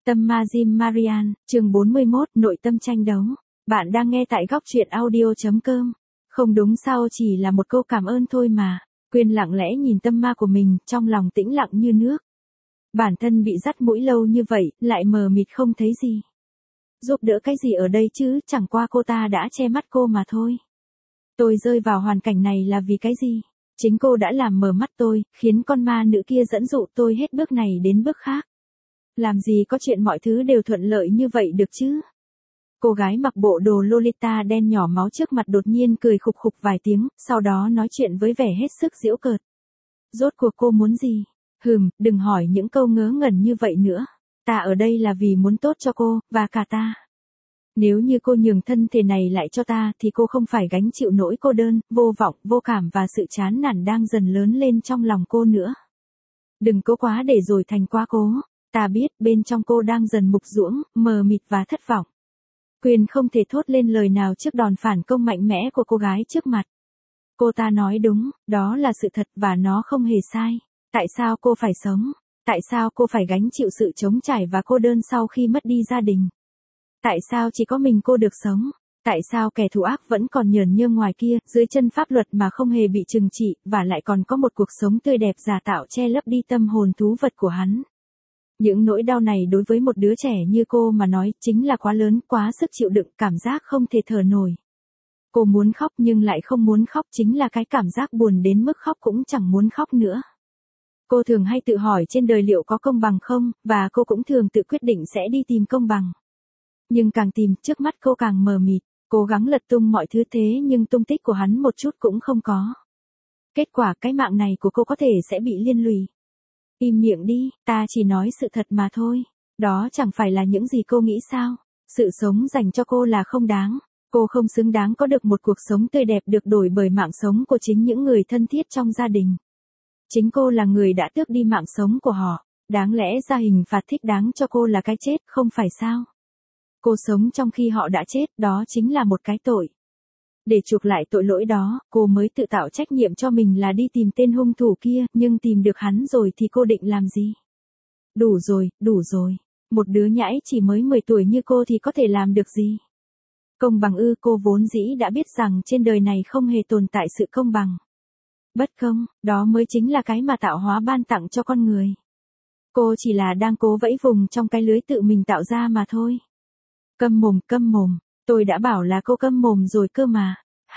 Tâm ma Jim Marian, chương 41, nội tâm tranh đấu. Bạn đang nghe tại góc truyện audio.com. Không đúng sao, chỉ là một câu cảm ơn thôi mà. Quyên lặng lẽ nhìn tâm ma của mình, trong lòng tĩnh lặng như nước. Bản thân bị dắt mũi lâu như vậy, lại mờ mịt không thấy gì. Giúp đỡ cái gì ở đây chứ, chẳng qua cô ta đã che mắt cô mà thôi. Tôi rơi vào hoàn cảnh này là vì cái gì? Chính cô đã làm mờ mắt tôi, khiến con ma nữ kia dẫn dụ tôi hết bước này đến bước khác. Làm gì có chuyện mọi thứ đều thuận lợi như vậy được chứ? Cô gái mặc bộ đồ Lolita đen nhỏ máu trước mặt đột nhiên cười khục khục vài tiếng, sau đó nói chuyện với vẻ hết sức giễu cợt. Rốt cuộc cô muốn gì? Đừng hỏi những câu ngớ ngẩn như vậy nữa. Ta ở đây là vì muốn tốt cho cô, và cả ta. Nếu như cô nhường thân thể này lại cho ta thì cô không phải gánh chịu nỗi cô đơn, vô vọng, vô cảm và sự chán nản đang dần lớn lên trong lòng cô nữa. Đừng cố quá để rồi thành quá cố. Ta biết bên trong cô đang dần mục ruỗng, mờ mịt và thất vọng. Quyên không thể thốt lên lời nào trước đòn phản công mạnh mẽ của cô gái trước mặt. Cô ta nói đúng, đó là sự thật và nó không hề sai. Tại sao cô phải sống? Tại sao cô phải gánh chịu sự trống trải và cô đơn sau khi mất đi gia đình? Tại sao chỉ có mình cô được sống? Tại sao kẻ thù ác vẫn còn nhởn nhơ ngoài kia, dưới chân pháp luật mà không hề bị trừng trị, và lại còn có một cuộc sống tươi đẹp giả tạo che lấp đi tâm hồn thú vật của hắn? Những nỗi đau này đối với một đứa trẻ như cô mà nói chính là quá lớn, quá sức chịu đựng, cảm giác không thể thở nổi. Cô muốn khóc nhưng lại không muốn khóc, chính là cái cảm giác buồn đến mức khóc cũng chẳng muốn khóc nữa. Cô thường hay tự hỏi trên đời liệu có công bằng không, và cô cũng thường tự quyết định sẽ đi tìm công bằng. Nhưng càng tìm, trước mắt cô càng mờ mịt, cố gắng lật tung mọi thứ thế nhưng tung tích của hắn một chút cũng không có. Kết quả cái mạng này của cô có thể sẽ bị liên lụy. Im miệng đi, ta chỉ nói sự thật mà thôi. Đó chẳng phải là những gì cô nghĩ sao? Sự sống dành cho cô là không đáng. Cô không xứng đáng có được một cuộc sống tươi đẹp được đổi bởi mạng sống của chính những người thân thiết trong gia đình. Chính cô là người đã tước đi mạng sống của họ. Đáng lẽ ra hình phạt thích đáng cho cô là cái chết, không phải sao? Cô sống trong khi họ đã chết, đó chính là một cái tội. Để chuộc lại tội lỗi đó, cô mới tự tạo trách nhiệm cho mình là đi tìm tên hung thủ kia, nhưng tìm được hắn rồi thì cô định làm gì? Đủ rồi. Một đứa nhãi chỉ mới 10 tuổi như cô thì có thể làm được gì? Công bằng ư? Cô vốn dĩ đã biết rằng trên đời này không hề tồn tại sự công bằng. Bất công, đó mới chính là cái mà tạo hóa ban tặng cho con người. Cô chỉ là đang cố vẫy vùng trong cái lưới tự mình tạo ra mà thôi. Câm mồm. Tôi đã bảo là cô câm mồm rồi cơ mà.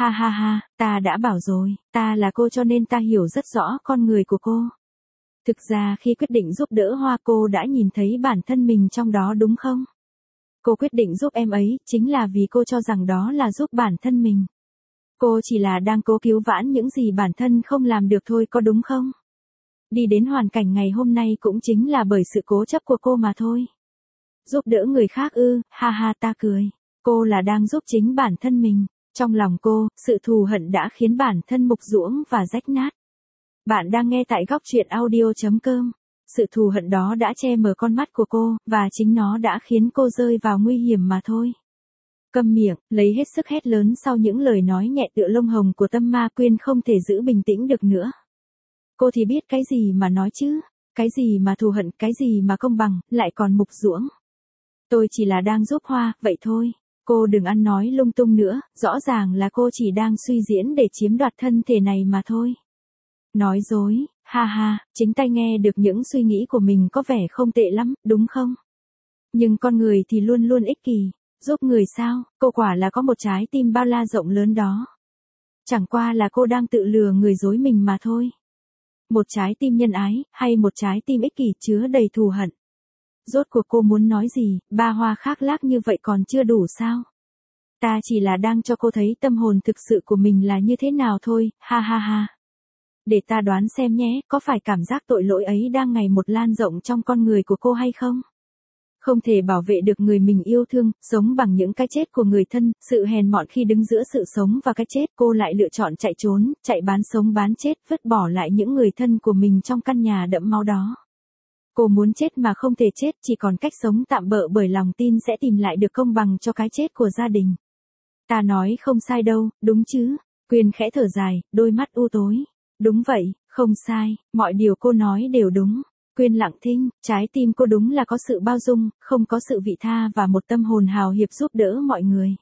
Ha, ta đã bảo rồi, ta là cô cho nên ta hiểu rất rõ con người của cô. Thực ra khi quyết định giúp đỡ Hoa, cô đã nhìn thấy bản thân mình trong đó đúng không? Cô quyết định giúp em ấy, chính là vì cô cho rằng đó là giúp bản thân mình. Cô chỉ là đang cố cứu vãn những gì bản thân không làm được thôi, có đúng không? Đi đến hoàn cảnh ngày hôm nay cũng chính là bởi sự cố chấp của cô mà thôi. Giúp đỡ người khác ư? Ha, ta cười. Cô là đang giúp chính bản thân mình. Trong lòng cô, sự thù hận đã khiến bản thân mục ruỗng và rách nát. Bạn đang nghe tại góc truyện audio.com. Sự thù hận đó đã che mờ con mắt của cô, và chính nó đã khiến cô rơi vào nguy hiểm mà thôi. Câm miệng, lấy hết sức hét lớn sau những lời nói nhẹ tựa lông hồng của tâm ma. Quyên không thể giữ bình tĩnh được nữa. Cô thì biết cái gì mà nói chứ? Cái gì mà thù hận, cái gì mà công bằng, lại còn mục ruỗng. Tôi chỉ là đang giúp Hoa, vậy thôi. Cô đừng ăn nói lung tung nữa, rõ ràng là cô chỉ đang suy diễn để chiếm đoạt thân thể này mà thôi. Nói dối, ha, chính tay nghe được những suy nghĩ của mình có vẻ không tệ lắm, đúng không? Nhưng con người thì luôn luôn ích kỷ, giúp người sao, cô quả là có một trái tim bao la rộng lớn đó. Chẳng qua là cô đang tự lừa người dối mình mà thôi. Một trái tim nhân ái, hay một trái tim ích kỷ chứa đầy thù hận? Rốt cuộc cô muốn nói gì, ba hoa khác lác như vậy còn chưa đủ sao? Ta chỉ là đang cho cô thấy tâm hồn thực sự của mình là như thế nào thôi, ha. Để ta đoán xem nhé, có phải cảm giác tội lỗi ấy đang ngày một lan rộng trong con người của cô hay không? Không thể bảo vệ được người mình yêu thương, sống bằng những cái chết của người thân, sự hèn mọn khi đứng giữa sự sống và cái chết, cô lại lựa chọn chạy trốn, chạy bán sống bán chết, vứt bỏ lại những người thân của mình trong căn nhà đẫm máu đó. Cô muốn chết mà không thể chết, chỉ còn cách sống tạm bợ bởi lòng tin sẽ tìm lại được công bằng cho cái chết của gia đình. Ta nói không sai đâu, đúng chứ? Quyên khẽ thở dài, đôi mắt u tối. Đúng vậy, không sai, mọi điều cô nói đều đúng. Quyên lặng thinh, trái tim cô đúng là có sự bao dung, không có sự vị tha và một tâm hồn hào hiệp giúp đỡ mọi người.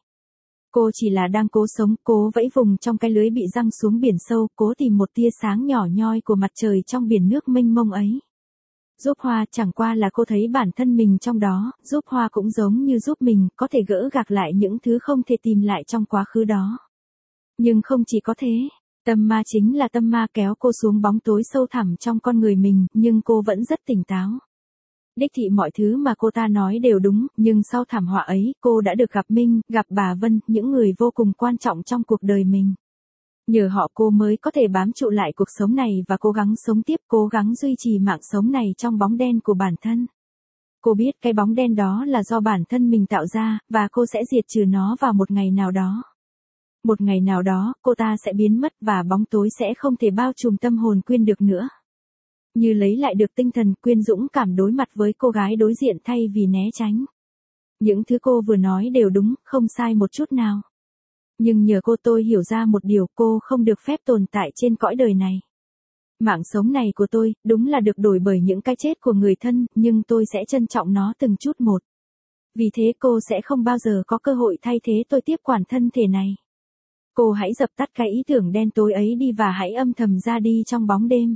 Cô chỉ là đang cố sống, cố vẫy vùng trong cái lưới bị giăng xuống biển sâu, cố tìm một tia sáng nhỏ nhoi của mặt trời trong biển nước mênh mông ấy. Giúp Hoa chẳng qua là cô thấy bản thân mình trong đó, giúp Hoa cũng giống như giúp mình, có thể gỡ gạc lại những thứ không thể tìm lại trong quá khứ đó. Nhưng không chỉ có thế, tâm ma chính là tâm ma kéo cô xuống bóng tối sâu thẳm trong con người mình, nhưng cô vẫn rất tỉnh táo. Đích thị mọi thứ mà cô ta nói đều đúng, nhưng sau thảm họa ấy, cô đã được gặp Minh, gặp bà Vân, những người vô cùng quan trọng trong cuộc đời mình. Nhờ họ cô mới có thể bám trụ lại cuộc sống này và cố gắng sống tiếp, cố gắng duy trì mạng sống này trong bóng đen của bản thân. Cô biết cái bóng đen đó là do bản thân mình tạo ra, và cô sẽ diệt trừ nó vào một ngày nào đó. Một ngày nào đó, cô ta sẽ biến mất và bóng tối sẽ không thể bao trùm tâm hồn Quyên được nữa. Như lấy lại được tinh thần, Quyên dũng cảm đối mặt với cô gái đối diện thay vì né tránh. Những thứ cô vừa nói đều đúng, không sai một chút nào. Nhưng nhờ cô tôi hiểu ra một điều, cô không được phép tồn tại trên cõi đời này. Mạng sống này của tôi, đúng là được đổi bởi những cái chết của người thân, nhưng tôi sẽ trân trọng nó từng chút một. Vì thế cô sẽ không bao giờ có cơ hội thay thế tôi tiếp quản thân thể này. Cô hãy dập tắt cái ý tưởng đen tối ấy đi và hãy âm thầm ra đi trong bóng đêm.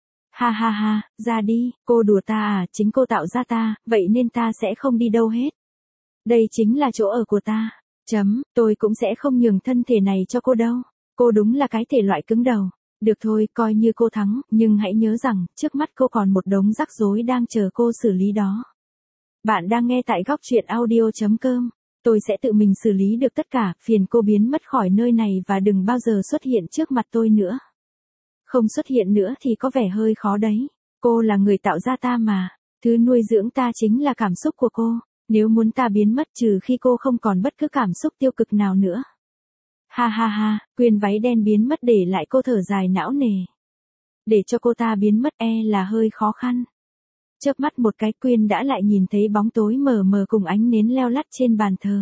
Ha ha ha, ra đi, cô đùa ta à, chính cô tạo ra ta, vậy nên ta sẽ không đi đâu hết. Đây chính là chỗ ở của ta. Tôi cũng sẽ không nhường thân thể này cho cô đâu. Cô đúng là cái thể loại cứng đầu. Được thôi, coi như cô thắng, nhưng hãy nhớ rằng, trước mắt cô còn một đống rắc rối đang chờ cô xử lý đó. Bạn đang nghe tại góc truyện audio.com. Tôi sẽ tự mình xử lý được tất cả, phiền cô biến mất khỏi nơi này và đừng bao giờ xuất hiện trước mặt tôi nữa. Không xuất hiện nữa thì có vẻ hơi khó đấy. Cô là người tạo ra ta mà. Thứ nuôi dưỡng ta chính là cảm xúc của cô. Nếu muốn ta biến mất trừ khi cô không còn bất cứ cảm xúc tiêu cực nào nữa. Ha ha ha, Quyên váy đen biến mất để lại cô thở dài não nề. Để cho cô ta biến mất là hơi khó khăn. Chớp mắt một cái, Quyên đã lại nhìn thấy bóng tối mờ mờ cùng ánh nến leo lắt trên bàn thờ.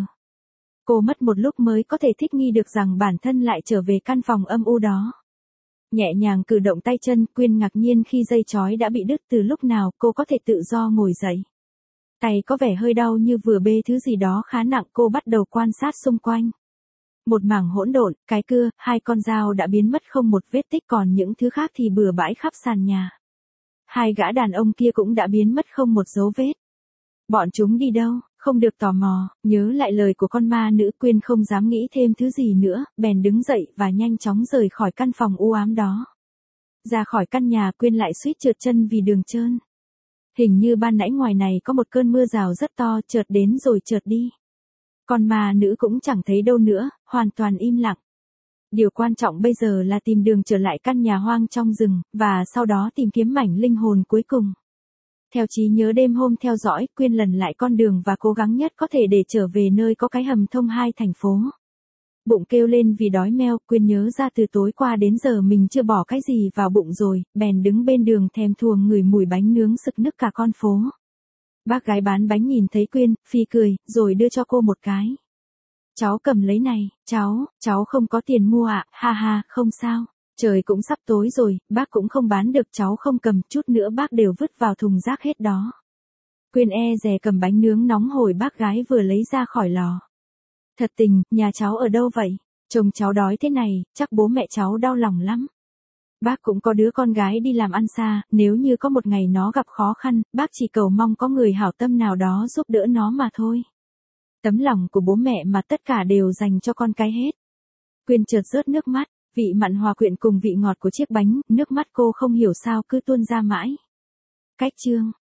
Cô mất một lúc mới có thể thích nghi được rằng bản thân lại trở về căn phòng âm u đó. Nhẹ nhàng cử động tay chân, Quyên ngạc nhiên khi dây chói đã bị đứt từ lúc nào cô có thể tự do ngồi dậy. Tay có vẻ hơi đau như vừa bê thứ gì đó khá nặng, cô bắt đầu quan sát xung quanh. Một mảng hỗn độn, cái cưa, 2 con dao đã biến mất không một vết tích, còn những thứ khác thì bừa bãi khắp sàn nhà. 2 gã đàn ông kia cũng đã biến mất không một dấu vết. Bọn chúng đi đâu, không được tò mò, nhớ lại lời của con ma nữ, Quyên không dám nghĩ thêm thứ gì nữa, bèn đứng dậy và nhanh chóng rời khỏi căn phòng u ám đó. Ra khỏi căn nhà, Quyên lại suýt trượt chân vì đường trơn. Hình như ban nãy ngoài này có một cơn mưa rào rất to, chợt đến rồi chợt đi. Con ma nữ cũng chẳng thấy đâu nữa, hoàn toàn im lặng. Điều quan trọng bây giờ là tìm đường trở lại căn nhà hoang trong rừng, và sau đó tìm kiếm mảnh linh hồn cuối cùng. Theo trí nhớ đêm hôm theo dõi, Quyên lần lại con đường và cố gắng nhất có thể để trở về nơi có cái hầm thông 2 thành phố. Bụng kêu lên vì đói meo, Quyên nhớ ra từ tối qua đến giờ mình chưa bỏ cái gì vào bụng rồi, bèn đứng bên đường thèm thuồng ngửi mùi bánh nướng sực nức cả con phố. Bác gái bán bánh nhìn thấy Quyên, phì cười, rồi đưa cho cô một cái. Cháu cầm lấy này, cháu không có tiền mua ạ, ha ha, không sao. Trời cũng sắp tối rồi, bác cũng không bán được, cháu không cầm, chút nữa bác đều vứt vào thùng rác hết đó. Quyên dè cầm bánh nướng nóng hổi bác gái vừa lấy ra khỏi lò. Thật tình, nhà cháu ở đâu vậy? Chồng cháu đói thế này, chắc bố mẹ cháu đau lòng lắm. Bác cũng có đứa con gái đi làm ăn xa, nếu như có một ngày nó gặp khó khăn, bác chỉ cầu mong có người hảo tâm nào đó giúp đỡ nó mà thôi. Tấm lòng của bố mẹ mà tất cả đều dành cho con cái hết. Quyên chợt rớt nước mắt, vị mặn hòa quyện cùng vị ngọt của chiếc bánh, nước mắt cô không hiểu sao cứ tuôn ra mãi. Cách chương